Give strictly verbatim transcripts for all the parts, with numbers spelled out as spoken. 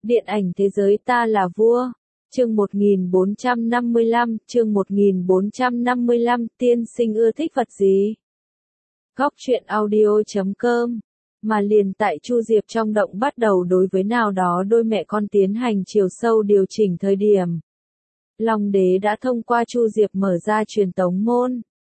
Điện ảnh thế giới ta là vua. Chương một nghìn bốn trăm năm mươi lăm, chương một nghìn bốn trăm năm mươi lăm, tiên sinh ưa thích vật gì? Góc truyện audio chấm com. Mà liền tại Chu Diệp trong động bắt đầu đối với nào đó đôi mẹ con tiến hành chiều sâu điều chỉnh thời điểm. Long đế đã thông qua Chu Diệp mở ra truyền tống môn.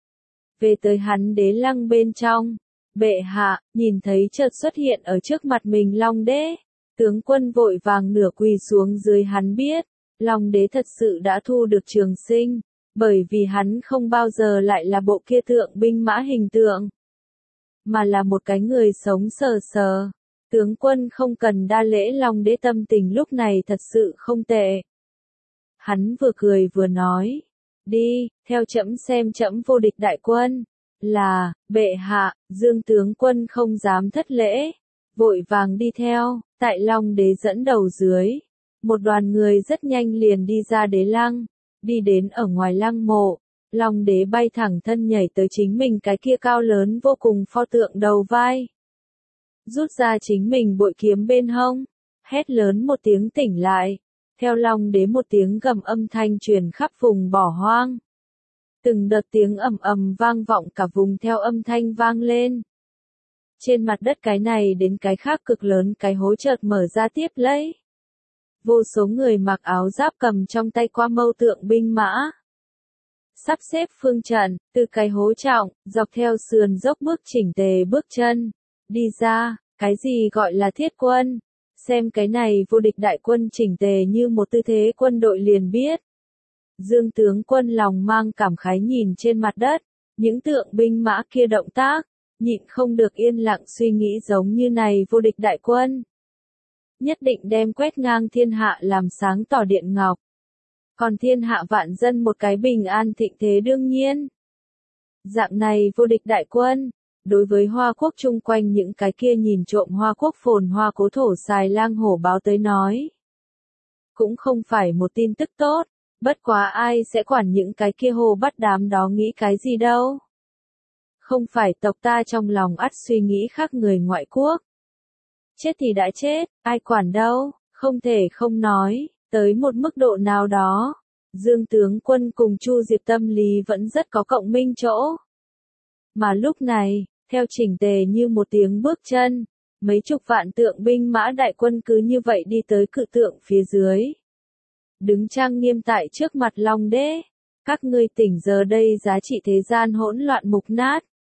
Về tới hắn đế lăng bên trong. Bệ hạ, nhìn thấy chợt xuất hiện ở trước mặt mình Long đế. Tướng quân vội vàng nửa quỳ xuống dưới hắn biết. Long đế thật sự đã thu được trường sinh. Bởi vì hắn không bao giờ lại là bộ kia thượng binh mã hình tượng. Mà là một cái người sống sờ sờ. Tướng quân không cần đa lễ, Long đế tâm tình lúc này thật sự không tệ. Hắn vừa cười vừa nói. Đi, theo trẫm xem trẫm vô địch đại quân. Là, bệ hạ, Dương tướng quân không dám thất lễ. Vội vàng đi theo, tại Long đế dẫn đầu dưới. Một đoàn người rất nhanh liền đi ra đế lăng. Đi đến ở ngoài lăng mộ. Long đế bay thẳng thân nhảy tới chính mình cái kia cao lớn vô cùng pho tượng đầu vai. Rút ra chính mình bội kiếm bên hông. Hét lớn một tiếng tỉnh lại. Theo Long đế một tiếng gầm âm thanh truyền khắp vùng bỏ hoang. Từng đợt tiếng ầm ầm vang vọng cả vùng theo âm thanh vang lên. Trên mặt đất cái này đến cái khác cực lớn cái hố chợt mở ra tiếp lấy. Vô số người mặc áo giáp cầm trong tay qua mâu tượng binh mã. Sắp xếp phương trận, từ cái hố trọng, dọc theo sườn dốc bước chỉnh tề bước chân. Đi ra, cái gì gọi là thiết quân? Xem cái này vô địch đại quân chỉnh tề như một tư thế quân đội liền biết. Dương tướng quân lòng mang cảm khái nhìn trên mặt đất, những tượng binh mã kia động tác, nhịn không được yên lặng suy nghĩ giống như này vô địch đại quân. Nhất định đem quét ngang thiên hạ làm sáng tỏ điện ngọc. Còn thiên hạ vạn dân một cái bình an thịnh thế đương nhiên. Dạng này vô địch đại quân, đối với Hoa Quốc chung quanh những cái kia nhìn trộm Hoa Quốc phồn hoa cố thổ xài lang hổ báo tới nói. Cũng không phải một tin tức tốt, bất quá ai sẽ quản những cái kia hồ bắt đám đó nghĩ cái gì đâu. Không phải tộc ta trong lòng ắt suy nghĩ khác người ngoại quốc. Chết thì đã chết, ai quản đâu, không thể không nói, tới một mức độ nào đó. Dương tướng quân cùng Chu Diệp tâm lý vẫn rất có cộng minh chỗ. Mà lúc này, theo chỉnh tề như một tiếng bước chân, mấy chục vạn tượng binh mã đại quân cứ như vậy đi tới cự tượng phía dưới. Đứng trang nghiêm tại trước mặt Long đế, các ngươi tỉnh giờ đây giá trị thế gian hỗn loạn mục nát.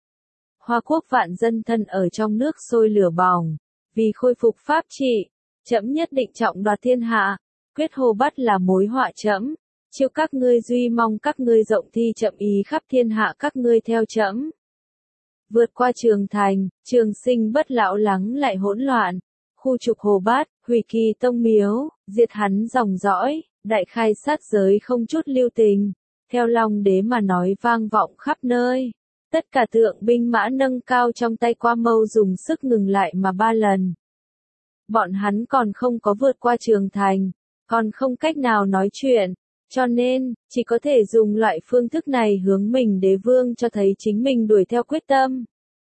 Hoa Quốc vạn dân thân ở trong nước sôi lửa bỏng, vì khôi phục pháp trị, trẫm nhất định trọng đoạt thiên hạ, quyết hồ bắt là mối họa trẫm, chiêu các ngươi duy mong các ngươi rộng thi trẫm ý khắp thiên hạ các ngươi theo trẫm. Vượt qua trường thành, trường sinh bất lão lắng lại hỗn loạn, khu trục hồ bát, hủy kỳ tông miếu, diệt hắn dòng dõi, đại khai sát giới không chút lưu tình, theo Long đế mà nói vang vọng khắp nơi. Tất cả tượng binh mã nâng cao trong tay qua mâu dùng sức ngừng lại mà ba lần. Bọn hắn còn không có vượt qua trường thành, còn không cách nào nói chuyện, cho nên, chỉ có thể dùng loại phương thức này hướng mình đế vương cho thấy chính mình đuổi theo quyết tâm.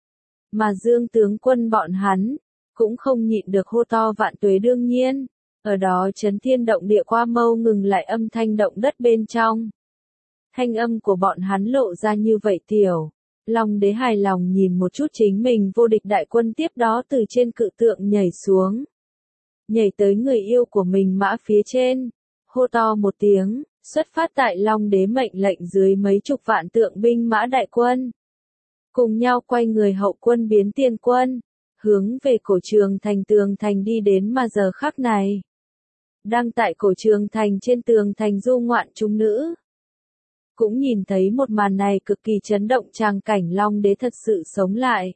Mà Dương tướng quân bọn hắn, cũng không nhịn được hô to vạn tuế đương nhiên, ở đó chấn thiên động địa qua mâu ngừng lại âm thanh động đất bên trong. Thanh âm của bọn hắn lộ ra như vậy tiểu. Long đế hài lòng nhìn một chút chính mình vô địch đại quân tiếp đó từ trên cự tượng nhảy xuống. Nhảy tới người yêu của mình mã phía trên. Hô to một tiếng, xuất phát tại Long đế mệnh lệnh dưới mấy chục vạn tượng binh mã đại quân. Cùng nhau quay người hậu quân biến tiên quân. Hướng về cổ trường thành tường thành đi đến mà giờ khắc này. Đang tại cổ trường thành trên tường thành du ngoạn chúng nữ. Cũng nhìn thấy một màn này cực kỳ chấn động tràng cảnh Long đế thật sự sống lại.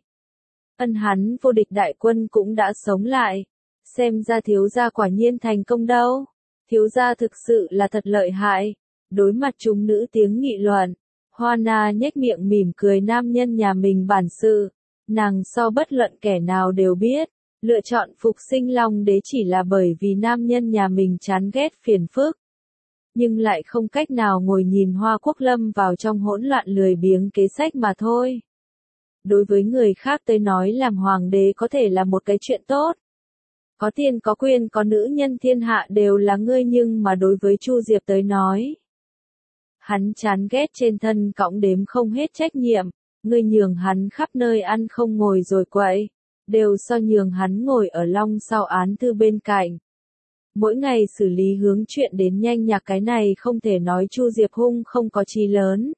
Ân hắn vô địch đại quân cũng đã sống lại. Xem ra thiếu gia quả nhiên thành công đâu. Thiếu gia thực sự là thật lợi hại. Đối mặt chúng nữ tiếng nghị luận. Hoa Na nhếch miệng mỉm cười nam nhân nhà mình bản sự. Nàng so bất luận kẻ nào đều biết. Lựa chọn phục sinh Long đế chỉ là bởi vì nam nhân nhà mình chán ghét phiền phức. Nhưng lại không cách nào ngồi nhìn Hoa Quốc lâm vào trong hỗn loạn lười biếng kế sách mà thôi. Đối với người khác tới nói làm hoàng đế có thể là một cái chuyện tốt. Có tiền có quyền có nữ nhân thiên hạ đều là ngươi, nhưng mà đối với Chu Diệp tới nói, hắn chán ghét trên thân cõng đếm không hết trách nhiệm, ngươi nhường hắn khắp nơi ăn không ngồi rồi quậy, đều so nhường hắn ngồi ở long sau án thư bên cạnh. Mỗi ngày xử lý hướng chuyện đến nhanh nhạc, cái này không thể nói Chu Diệp hung không có chí lớn.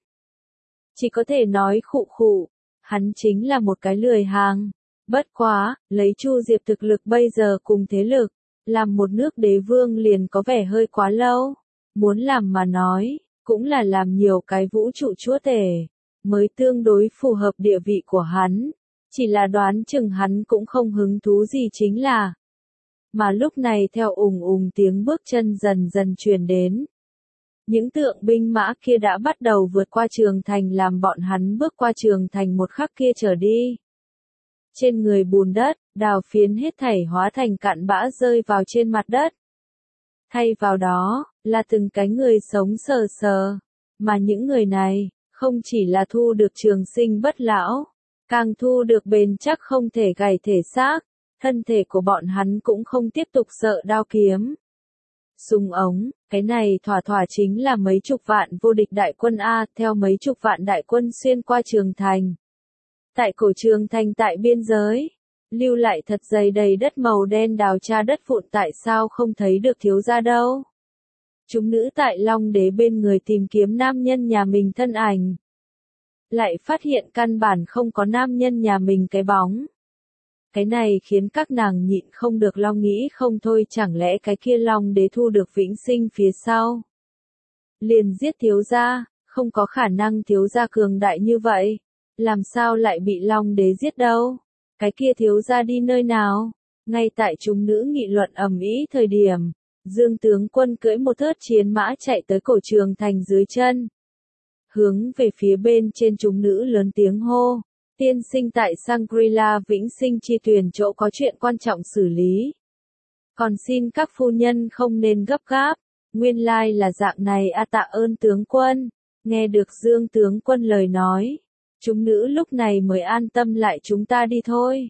Chỉ có thể nói khụ khụ, hắn chính là một cái lười hàng. Bất quá, lấy Chu Diệp thực lực bây giờ cùng thế lực, làm một nước đế vương liền có vẻ hơi quá lâu. Muốn làm mà nói, cũng là làm nhiều cái vũ trụ chúa tể, mới tương đối phù hợp địa vị của hắn. Chỉ là đoán chừng hắn cũng không hứng thú gì chính là. Mà lúc này theo ùng ùng tiếng bước chân dần dần truyền đến. Những tượng binh mã kia đã bắt đầu vượt qua trường thành, làm bọn hắn bước qua trường thành một khắc kia trở đi. Trên người bùn đất, đào phiến hết thảy hóa thành cặn bã rơi vào trên mặt đất. Thay vào đó, là từng cái người sống sờ sờ. Mà những người này, không chỉ là thu được trường sinh bất lão, càng thu được bền chắc không thể gãy thể xác. Thân thể của bọn hắn cũng không tiếp tục sợ đao kiếm. Súng ống, cái này thỏa thỏa chính là mấy chục vạn vô địch đại quân A, theo mấy chục vạn đại quân xuyên qua trường thành. Tại cổ trường thành tại biên giới, lưu lại thật dày đầy đất màu đen đào tra đất vụn, tại sao không thấy được thiếu gia đâu. Chúng nữ tại Long Đế bên người tìm kiếm nam nhân nhà mình thân ảnh. Lại phát hiện căn bản không có nam nhân nhà mình cái bóng. Cái này khiến các nàng nhịn không được lo nghĩ không thôi, chẳng lẽ cái kia Long Đế thu được vĩnh sinh phía sau. Liền giết thiếu gia, không có khả năng, thiếu gia cường đại như vậy. Làm sao lại bị Long Đế giết đâu? Cái kia thiếu gia đi nơi nào? Ngay tại chúng nữ nghị luận ầm ĩ thời điểm, Dương tướng quân cưỡi một thớt chiến mã chạy tới cổ trường thành dưới chân. Hướng về phía bên trên chúng nữ lớn tiếng hô. Tiên sinh tại Shangri-La Vĩnh Sinh chi tuyển chỗ có chuyện quan trọng xử lý. Còn xin các phu nhân không nên gấp gáp, nguyên lai là dạng này a, tạ ơn tướng quân. Nghe được Dương tướng quân lời nói, chúng nữ lúc này mới an tâm lại, chúng ta đi thôi.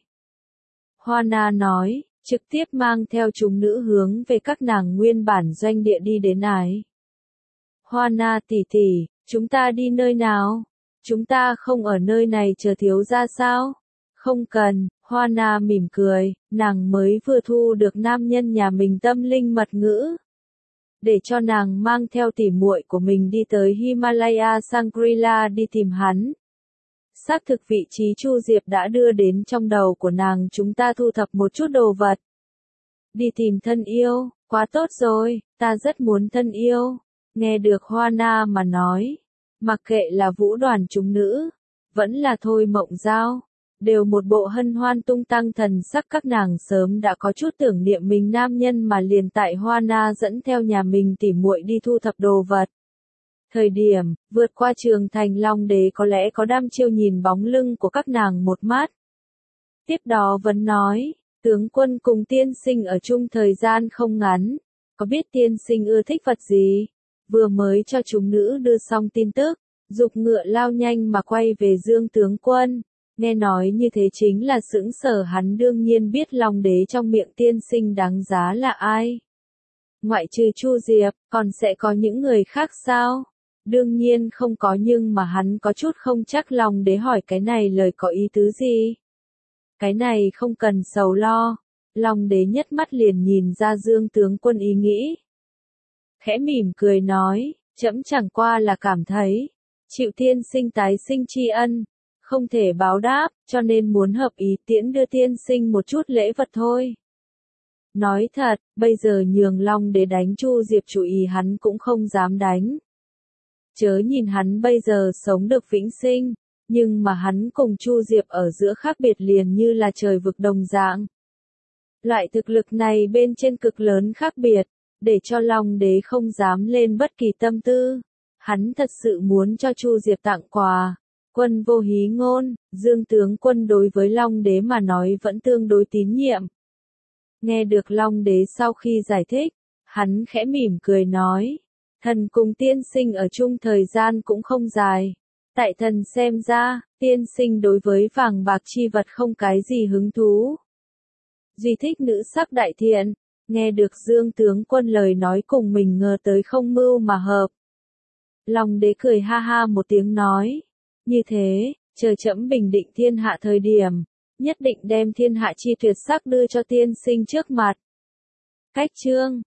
Hoa Na nói, trực tiếp mang theo chúng nữ hướng về các nàng nguyên bản doanh địa đi đến ái. Hoa Na tỷ tỷ, chúng ta đi nơi nào? Chúng ta không ở nơi này chờ thiếu gia sao? Không cần, Hoa Na mỉm cười, nàng mới vừa thu được nam nhân nhà mình tâm linh mật ngữ. Để cho nàng mang theo tỉ muội của mình đi tới Himalaya Shangri-La đi tìm hắn. Xác thực vị trí Chu Diệp đã đưa đến trong đầu của nàng, chúng ta thu thập một chút đồ vật. Đi tìm thân yêu, quá tốt rồi, ta rất muốn thân yêu. Nghe được Hoa Na mà nói. Mặc kệ là vũ đoàn chúng nữ, vẫn là Thôi Mộng Giao, đều một bộ hân hoan tung tăng thần sắc, các nàng sớm đã có chút tưởng niệm mình nam nhân mà liền tại Hoa Na dẫn theo nhà mình tỉ muội đi thu thập đồ vật. Thời điểm, vượt qua trường thành, Long Đế có lẽ có đăm chiêu nhìn bóng lưng của các nàng một mắt. Tiếp đó vẫn nói, tướng quân cùng tiên sinh ở chung thời gian không ngắn, có biết tiên sinh ưa thích vật gì? Vừa mới cho chúng nữ đưa xong tin tức, dục ngựa lao nhanh mà quay về Dương tướng quân, nghe nói như thế chính là sững sờ, hắn đương nhiên biết Long Đế trong miệng tiên sinh đáng giá là ai. Ngoại trừ Chu Diệp, còn sẽ có những người khác sao? Đương nhiên không có, nhưng mà hắn có chút không chắc Long Đế hỏi cái này lời có ý tứ gì. Cái này không cần sầu lo, Long Đế nhất mắt liền nhìn ra Dương tướng quân ý nghĩ. Khẽ mỉm cười nói, trẫm chẳng qua là cảm thấy, chịu tiên sinh tái sinh tri ân, không thể báo đáp, cho nên muốn hợp ý tiễn đưa tiên sinh một chút lễ vật thôi. Nói thật, bây giờ nhường Long Đế đánh Chu Diệp chủ ý hắn cũng không dám đánh. Chớ nhìn hắn bây giờ sống được vĩnh sinh, nhưng mà hắn cùng Chu Diệp ở giữa khác biệt liền như là trời vực đồng dạng. Loại thực lực này bên trên cực lớn khác biệt. Để cho Long Đế không dám lên bất kỳ tâm tư. Hắn thật sự muốn cho Chu Diệp tặng quà. Quân vô hí ngôn, Dương tướng quân đối với Long Đế mà nói vẫn tương đối tín nhiệm. Nghe được Long Đế sau khi giải thích, hắn khẽ mỉm cười nói. Thần cùng tiên sinh ở chung thời gian cũng không dài. Tại thần xem ra, tiên sinh đối với vàng bạc chi vật không cái gì hứng thú. Duy thích nữ sắc đại thiện, nghe được Dương tướng quân lời nói cùng mình ngờ tới không mưu mà hợp. Long đế cười ha ha một tiếng nói, như thế, chờ trẫm bình định thiên hạ thời điểm, nhất định đem thiên hạ chi tuyệt sắc đưa cho tiên sinh trước mặt. Cách chương